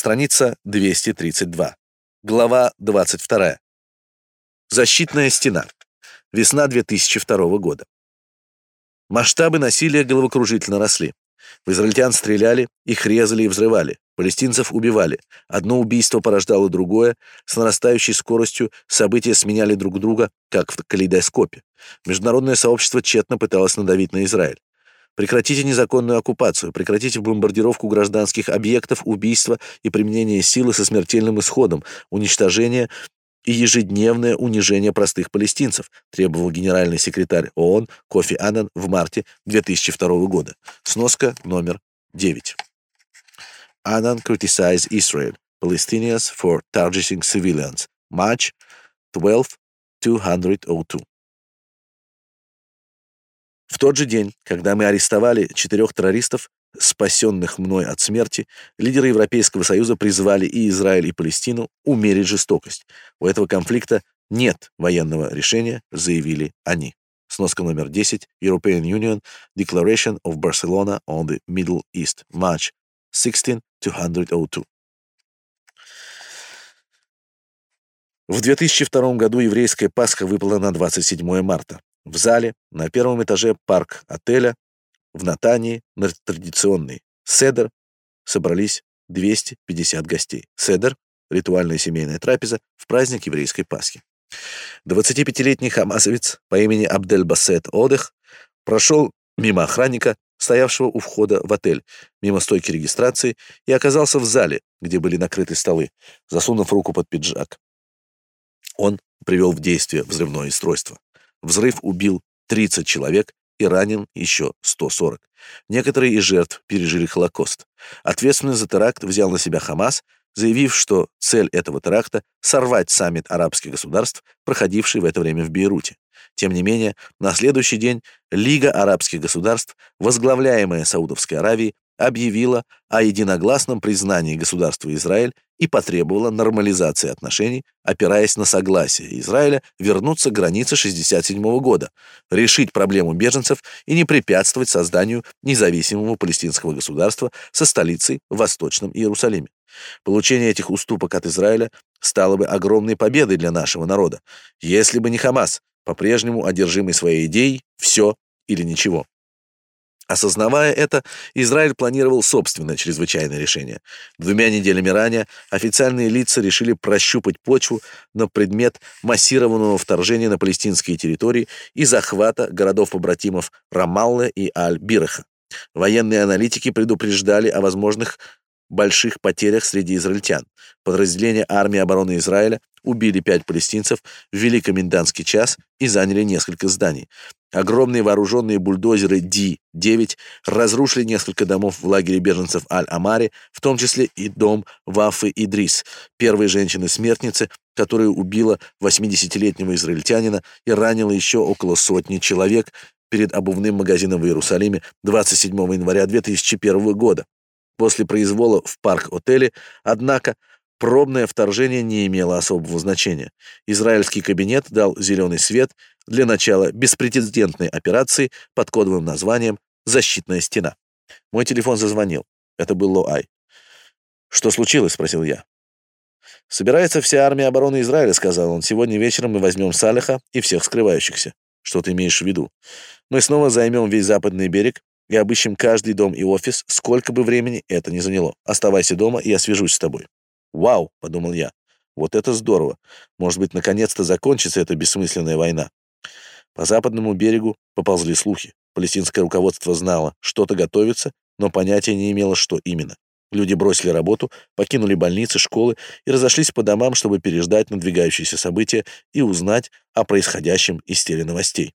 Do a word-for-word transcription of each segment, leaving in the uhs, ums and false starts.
Страница двести тридцать два. Глава двадцать вторая. Защитная стена. Весна две тысячи второго года. Масштабы насилия головокружительно росли. В израильтян стреляли, их резали и взрывали, палестинцев убивали. Одно убийство порождало другое, с нарастающей скоростью события сменяли друг друга, как в калейдоскопе. Международное сообщество тщетно пыталось надавить на Израиль. Прекратите незаконную оккупацию, прекратите бомбардировку гражданских объектов, убийства и применение силы со смертельным исходом, уничтожение и ежедневное унижение простых палестинцев, требовал генеральный секретарь ООН Кофи Аннан в марте две тысячи второго года. Сноска номер девять. Annan criticized Israel, Palestinians for targeting civilians. March twelfth, two thousand two. В тот же день, когда мы арестовали четырех террористов, спасенных мной от смерти, лидеры Европейского Союза призвали и Израиль, и Палестину умерить жестокость. У этого конфликта нет военного решения, заявили они. Сноска номер десять. European Union Declaration of Barcelona on the Middle East. March sixteenth, two thousand two. В две тысячи втором году еврейская Пасха выпала на двадцать седьмое марта. В зале на первом этаже парк-отеля в Натании на традиционный седер собрались двести пятьдесят гостей. Седер — ритуальная семейная трапеза в праздник еврейской Пасхи. двадцатипятилетний хамасовец по имени Абдель-Басет Одех прошел мимо охранника, стоявшего у входа в отель, мимо стойки регистрации, и оказался в зале, где были накрыты столы, засунув руку под пиджак. Он привел в действие взрывное устройство. Взрыв убил тридцать человек и ранен еще сто сорок. Некоторые из жертв пережили Холокост. Ответственность за теракт взял на себя Хамас, заявив, что цель этого теракта — сорвать саммит арабских государств, проходивший в это время в Бейруте. Тем не менее, на следующий день Лига арабских государств, возглавляемая Саудовской Аравией, объявила о единогласном признании государства Израиль и потребовала нормализации отношений, опираясь на согласие Израиля вернуться к границе шестьдесят седьмого года, решить проблему беженцев и не препятствовать созданию независимого палестинского государства со столицей в Восточном Иерусалиме. Получение этих уступок от Израиля стало бы огромной победой для нашего народа, если бы не Хамас, по-прежнему одержимый своей идеей «все или ничего». Осознавая это, Израиль планировал собственное чрезвычайное решение. Двумя неделями ранее официальные лица решили прощупать почву на предмет массированного вторжения на палестинские территории и захвата городов-побратимов Рамаллы и Аль-Бираха. Военные аналитики предупреждали о возможных больших потерях среди израильтян. Подразделения армии обороны Израиля убили пять палестинцев, ввели комендантский час и заняли несколько зданий. Огромные вооруженные бульдозеры Ди девять разрушили несколько домов в лагере беженцев Аль-Амари, в том числе и дом Вафы Идрис, первой женщины-смертницы, которая убила восьмидесятилетнего израильтянина и ранила еще около сотни человек перед обувным магазином в Иерусалиме двадцать седьмого января две тысячи первого года. После произвола в парк-отеле, однако, пробное вторжение не имело особого значения. Израильский кабинет дал зеленый свет для начала беспрецедентной операции под кодовым названием «Защитная стена». Мой телефон зазвонил. Это был Лоай. «Что случилось?» — спросил я. «Собирается вся армия обороны Израиля», — сказал он. «Сегодня вечером мы возьмем Салеха и всех скрывающихся». «Что ты имеешь в виду?» «Мы снова займем весь западный берег и обыщем каждый дом и офис, сколько бы времени это ни заняло. Оставайся дома, и я свяжусь с тобой». «Вау!» — подумал я. «Вот это здорово! Может быть, наконец-то закончится эта бессмысленная война». По западному берегу поползли слухи. Палестинское руководство знало, что-то готовится, но понятия не имело, что именно. Люди бросили работу, покинули больницы, школы и разошлись по домам, чтобы переждать надвигающиеся события и узнать о происходящем из теленовостей.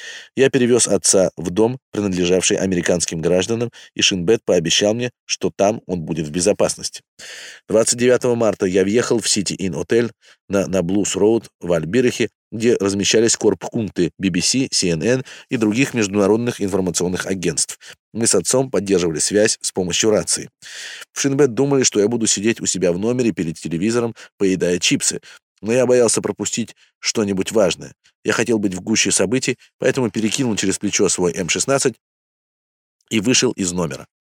Я перевез отца в дом, принадлежавший американским гражданам, и Шинбет пообещал мне, что там он будет в безопасности. двадцать девятого марта я въехал в Сити-Инн-отель на Наблус-Роуд в Аль-Бирахе, где размещались корппункты би би си, си эн эн и других международных информационных агентств. Мы с отцом поддерживали связь с помощью рации. В Шинбет думали, что я буду сидеть у себя в номере перед телевизором, поедая чипсы, но я боялся пропустить что-нибудь важное. Я хотел быть в гуще событий, поэтому перекинул через плечо свой эм шестнадцать и вышел из номера.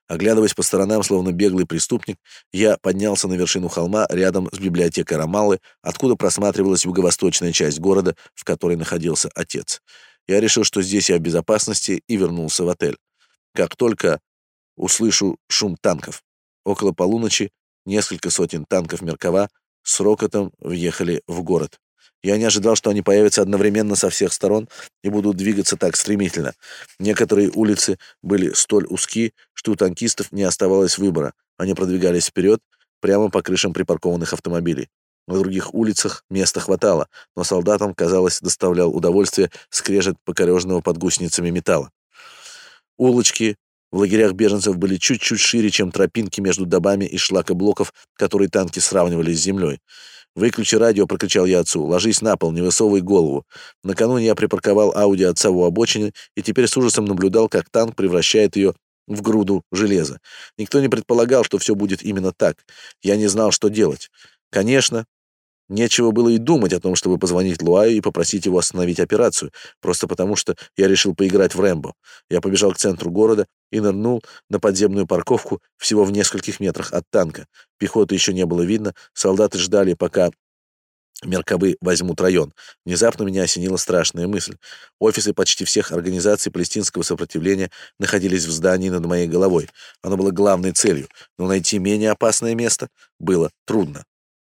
Оглядываясь по сторонам, словно беглый преступник, я поднялся на вершину холма рядом с библиотекой Рамаллы, откуда просматривалась юго-восточная часть города, в которой находился отец. Я решил, что здесь я в безопасности, и вернулся в отель. Как только услышу шум танков. Около полуночи несколько сотен танков Меркава с рокотом въехали в город. Я не ожидал, что они появятся одновременно со всех сторон и будут двигаться так стремительно. Некоторые улицы были столь узки, что у танкистов не оставалось выбора. Они продвигались вперед, прямо по крышам припаркованных автомобилей. На других улицах места хватало, но солдатам, казалось, доставлял удовольствие скрежет покореженного под гусеницами металла. Улочки в лагерях беженцев были чуть-чуть шире, чем тропинки между домами и шлакоблоков, которые танки сравнивали с землей. «Выключи радио», — прокричал я отцу. «Ложись на пол, не высовывай голову». Накануне я припарковал Ауди отца у обочины и теперь с ужасом наблюдал, как танк превращает ее в груду железа. Никто не предполагал, что все будет именно так. Я не знал, что делать. Конечно, нечего было и думать о том, чтобы позвонить Луаю и попросить его остановить операцию, просто потому что я решил поиграть в Рэмбо. Я побежал к центру города и нырнул на подземную парковку всего в нескольких метрах от танка. Пехоты еще не было видно, солдаты ждали, пока Меркавы возьмут район. Внезапно меня осенила страшная мысль. Офисы почти всех организаций палестинского сопротивления находились в здании над моей головой. Оно было главной целью, но найти менее опасное место было трудно.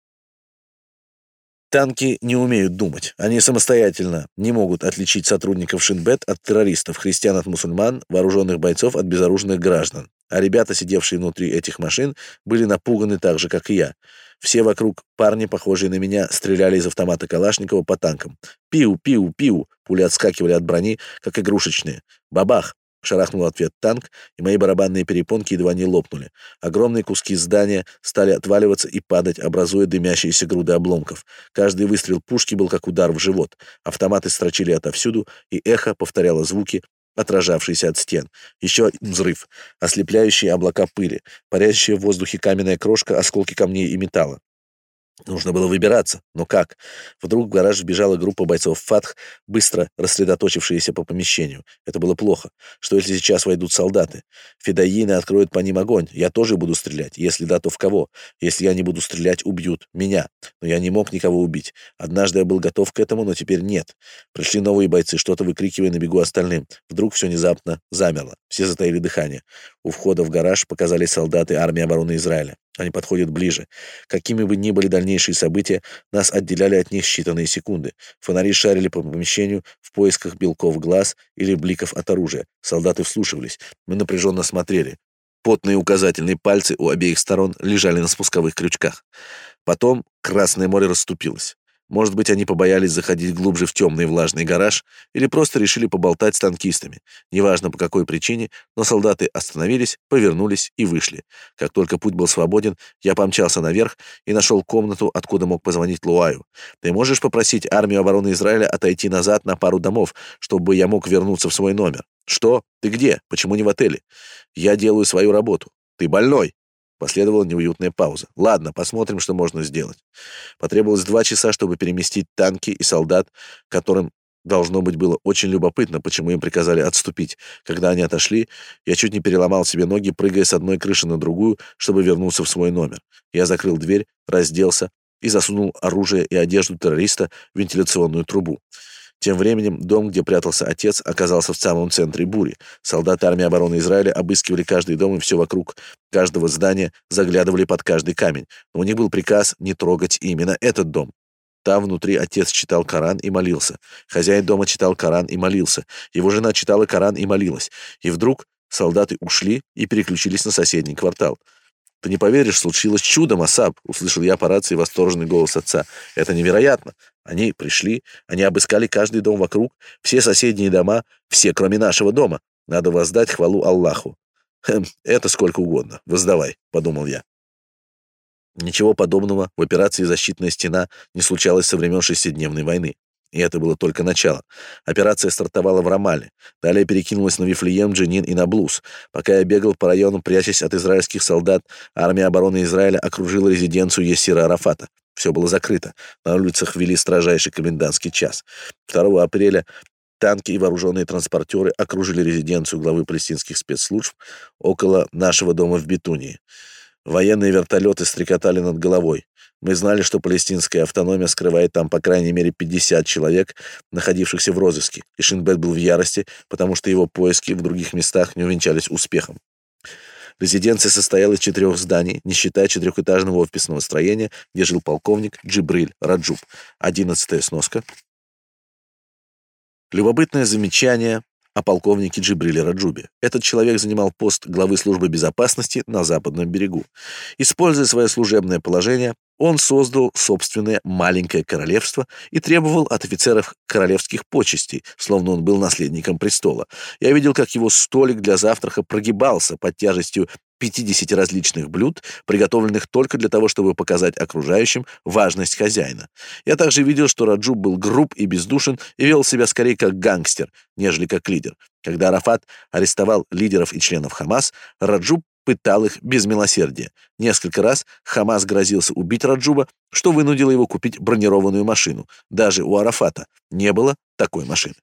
Танки не умеют думать. Они самостоятельно не могут отличить сотрудников Шин-Бет от террористов, христиан от мусульман, вооруженных бойцов от безоружных граждан. А ребята, сидевшие внутри этих машин, были напуганы так же, как и я. Все вокруг парни, похожие на меня, стреляли из автомата Калашникова по танкам. Пиу, пиу, пиу. Пули отскакивали от брони, как игрушечные. Бабах! Шарахнул ответ танк, и мои барабанные перепонки едва не лопнули. Огромные куски здания стали отваливаться и падать, образуя дымящиеся груды обломков. Каждый выстрел пушки был как удар в живот. Автоматы строчили отовсюду, и эхо повторяло звуки, отражавшиеся от стен. Еще один взрыв. Ослепляющие облака пыли, парящая в воздухе каменная крошка, осколки камней и металла. Нужно было выбираться, но как? Вдруг в гараж вбежала группа бойцов ФАТХ, быстро рассредоточившиеся по помещению. Это было плохо. Что если сейчас войдут солдаты? Федоины откроют по ним огонь. Я тоже буду стрелять. Если да, то в кого? Если я не буду стрелять, убьют меня. Но я не мог никого убить. Однажды я был готов к этому, но теперь нет. Пришли новые бойцы, что-то выкрикивая на бегу остальным. Вдруг все внезапно замерло. Все затаили дыхание. У входа в гараж показались солдаты армии обороны Израиля. Они подходят ближе. Какими бы ни были дальнейшие события, нас отделяли от них считанные секунды. Фонари шарили по помещению в поисках белков глаз или бликов от оружия. Солдаты вслушивались. Мы напряженно смотрели. Потные указательные пальцы у обеих сторон лежали на спусковых крючках. Потом Красное море расступилось. Может быть, они побоялись заходить глубже в темный влажный гараж или просто решили поболтать с танкистами. Неважно по какой причине, но солдаты остановились, повернулись и вышли. Как только путь был свободен, я помчался наверх и нашел комнату, откуда мог позвонить Луаю. «Ты можешь попросить армию обороны Израиля отойти назад на пару домов, чтобы я мог вернуться в свой номер?» «Что? Ты где? Почему не в отеле?» «Я делаю свою работу». «Ты больной?» Последовала неуютная пауза. «Ладно, посмотрим, что можно сделать». Потребовалось два часа, чтобы переместить танки и солдат, которым, должно быть, было очень любопытно, почему им приказали отступить. Когда они отошли, я чуть не переломал себе ноги, прыгая с одной крыши на другую, чтобы вернуться в свой номер. Я закрыл дверь, разделся и засунул оружие и одежду террориста в вентиляционную трубу. Тем временем дом, где прятался отец, оказался в самом центре бури. Солдаты армии обороны Израиля обыскивали каждый дом и все вокруг каждого здания, заглядывали под каждый камень. Но у них был приказ не трогать именно этот дом. Там внутри отец читал Коран и молился. Хозяин дома читал Коран и молился. Его жена читала Коран и молилась. И вдруг солдаты ушли и переключились на соседний квартал. «Ты не поверишь, случилось чудо, Масаб!» — услышал я по рации восторженный голос отца. «Это невероятно! Они пришли, они обыскали каждый дом вокруг, все соседние дома, все, кроме нашего дома. Надо воздать хвалу Аллаху». «Хм, это сколько угодно. Воздавай», — подумал я. Ничего подобного в операции «Защитная стена» не случалось со времен шестидневной войны. И это было только начало. Операция стартовала в Рамалле, далее перекинулась на Вифлеем, Дженин и Наблус. Пока я бегал по району, прячась от израильских солдат, армия обороны Израиля окружила резиденцию Ясира Арафата. Все было закрыто. На улицах ввели строжайший комендантский час. второго апреля танки и вооруженные транспортеры окружили резиденцию главы палестинских спецслужб около нашего дома в Бетунии. Военные вертолеты стрекотали над головой. Мы знали, что палестинская автономия скрывает там по крайней мере пятьдесят человек, находившихся в розыске, и Шин Бет был в ярости, потому что его поиски в других местах не увенчались успехом. Резиденция состояла из четырех зданий, не считая четырехэтажного офисного строения, где жил полковник Джибриль Раджуб. Одиннадцатая сноска. Любопытное замечание о полковнике Джибриле Раджубе. Этот человек занимал пост главы службы безопасности на Западном берегу. Используя свое служебное положение, он создал собственное маленькое королевство и требовал от офицеров королевских почестей, словно он был наследником престола. Я видел, как его столик для завтрака прогибался под тяжестью пятидесяти различных блюд, приготовленных только для того, чтобы показать окружающим важность хозяина. Я также видел, что Раджуб был груб и бездушен и вел себя скорее как гангстер, нежели как лидер. Когда Арафат арестовал лидеров и членов Хамас, Раджуб пытал их без милосердия. Несколько раз Хамас грозился убить Раджуба, что вынудило его купить бронированную машину. Даже у Арафата не было такой машины.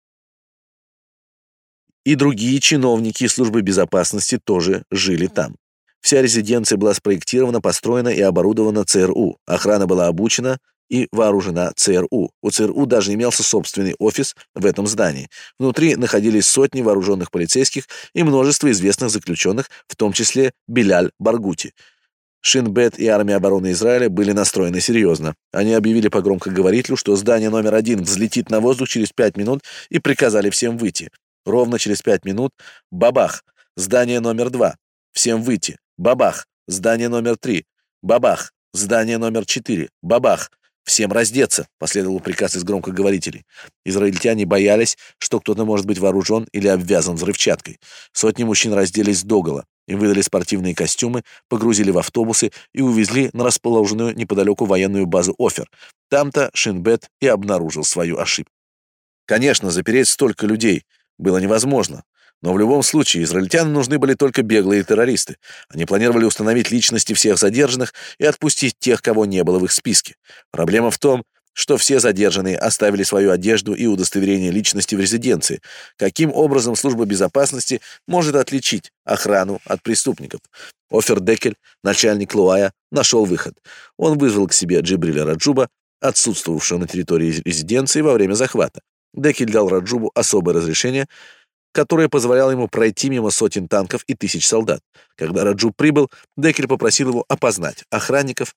И другие чиновники службы безопасности тоже жили там. Вся резиденция была спроектирована, построена и оборудована ЦРУ. Охрана была обучена и вооружена ЦРУ. У ЦРУ даже имелся собственный офис в этом здании. Внутри находились сотни вооруженных полицейских и множество известных заключенных, в том числе Беляль Баргути. Шин Бет и армия обороны Израиля были настроены серьезно. Они объявили по громкоговорителю, что здание номер один взлетит на воздух через пять минут и приказали всем выйти. Ровно через пять минут — бабах! Здание номер два. Всем выйти. Бабах! Здание номер три. Бабах! Здание номер четыре. Бабах! Всем раздеться! Последовал приказ из громкоговорителей. Израильтяне боялись, что кто-то может быть вооружен или обвязан взрывчаткой. Сотни мужчин разделись догола. Им выдали спортивные костюмы, погрузили в автобусы и увезли на расположенную неподалеку военную базу Офер. Там-то Шин Бет и обнаружил свою ошибку. Конечно, запереть столько людей было невозможно. Но в любом случае израильтянам нужны были только беглые террористы. Они планировали установить личности всех задержанных и отпустить тех, кого не было в их списке. Проблема в том, что все задержанные оставили свою одежду и удостоверение личности в резиденции. Каким образом служба безопасности может отличить охрану от преступников? Офер Декель, начальник Луая, нашел выход. Он вызвал к себе Джибриля Раджуба, отсутствовавшего на территории резиденции во время захвата. Декель дал Раджубу особое разрешение, которое позволяло ему пройти мимо сотен танков и тысяч солдат. Когда Раджуб прибыл, Декель попросил его опознать охранников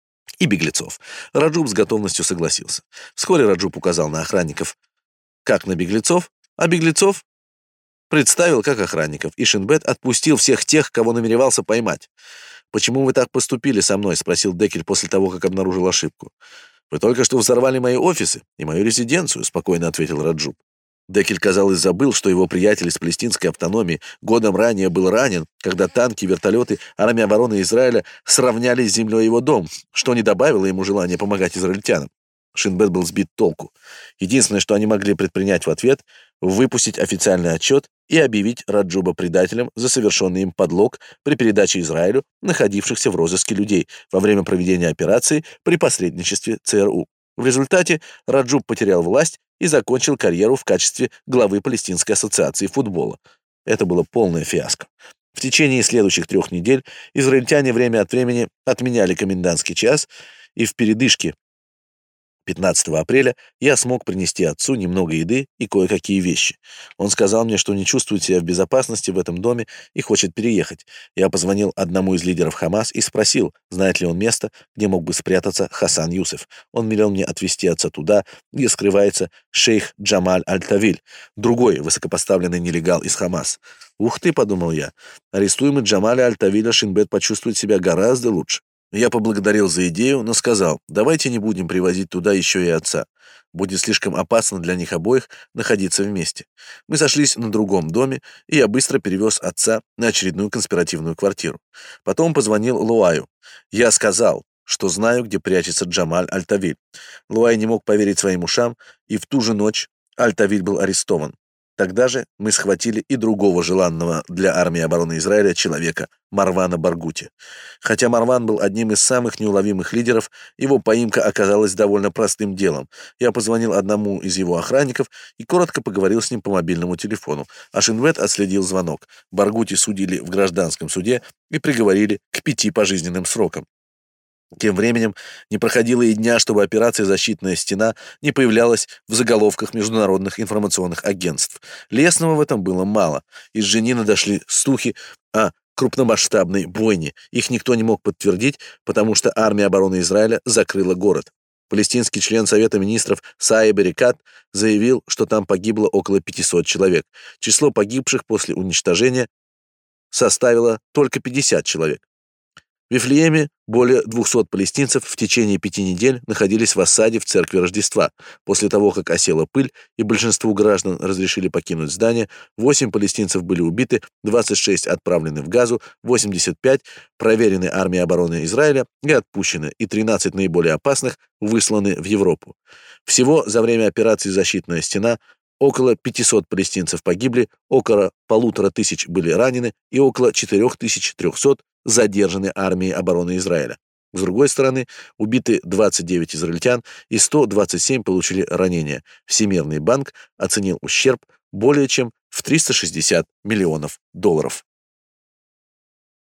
и беглецов. Раджуб с готовностью согласился. Вскоре Раджуб указал на охранников как на беглецов, а беглецов представил как охранников, и Шин Бет отпустил всех тех, кого намеревался поймать. «Почему вы так поступили со мной?» — спросил Декель после того, как обнаружил ошибку. «Вы только что взорвали мои офисы и мою резиденцию», — спокойно ответил Раджуб. Декель, казалось, забыл, что его приятель из палестинской автономии годом ранее был ранен, когда танки, вертолеты, армия обороны Израиля сравняли с землей его дом, что не добавило ему желания помогать израильтянам. Шин Бет был сбит толку. Единственное, что они могли предпринять в ответ — выпустить официальный отчет и объявить Раджуба предателем за совершенный им подлог при передаче Израилю находившихся в розыске людей во время проведения операции при посредничестве ЦРУ. В результате Раджуб потерял власть и закончил карьеру в качестве главы Палестинской ассоциации футбола. Это было полное фиаско. В течение следующих трех недель израильтяне время от времени отменяли комендантский час, и в передышке пятнадцатого апреля я смог принести отцу немного еды и кое-какие вещи. Он сказал мне, что не чувствует себя в безопасности в этом доме и хочет переехать. Я позвонил одному из лидеров Хамас и спросил, знает ли он место, где мог бы спрятаться Хасан Юсеф. Он велел мне отвезти отца туда, где скрывается шейх Джамаль Аль-Тавиль, другой высокопоставленный нелегал из Хамас. «Ух ты», — подумал я, — арестуемый Джамаля Аль-Тавиля Шин Бет почувствует себя гораздо лучше. Я поблагодарил за идею, но сказал, давайте не будем привозить туда еще и отца. Будет слишком опасно для них обоих находиться вместе. Мы сошлись на другом доме, и я быстро перевез отца на очередную конспиративную квартиру. Потом позвонил Луаю. Я сказал, что знаю, где прячется Джамаль Аль-Тавиль. Луай не мог поверить своим ушам, и в ту же ночь Аль-Тавиль был арестован. Тогда же мы схватили и другого желанного для армии обороны Израиля человека, Марвана Баргути. Хотя Марван был одним из самых неуловимых лидеров, его поимка оказалась довольно простым делом. Я позвонил одному из его охранников и коротко поговорил с ним по мобильному телефону, а Шинвет отследил звонок. Баргути судили в гражданском суде и приговорили к пяти пожизненным срокам. Тем временем не проходило и дня, чтобы операция «Защитная стена» не появлялась в заголовках международных информационных агентств. Лесного в этом было мало. Из Женина дошли слухи о крупномасштабной бойне. Их никто не мог подтвердить, потому что армия обороны Израиля закрыла город. Палестинский член Совета министров Саиб Эрикат заявил, что там погибло около пятисот человек. Число погибших после уничтожения составило только пятьдесят человек. В Вифлееме более двухсот палестинцев в течение пяти недель находились в осаде в церкви Рождества. После того, как осела пыль и большинству граждан разрешили покинуть здание, восемь палестинцев были убиты, двадцать шесть отправлены в Газу, восемьдесят пять проверены армией обороны Израиля и отпущены, и тринадцать наиболее опасных высланы в Европу. Всего за время операции «Защитная стена» около пятисот палестинцев погибли, около полутора тысяч были ранены и около четырёх тысяч трёхсот задержаны армией обороны Израиля. С другой стороны, убиты двадцать девять израильтян и сто двадцать семь получили ранения. Всемирный банк оценил ущерб более чем в триста шестьдесят миллионов долларов.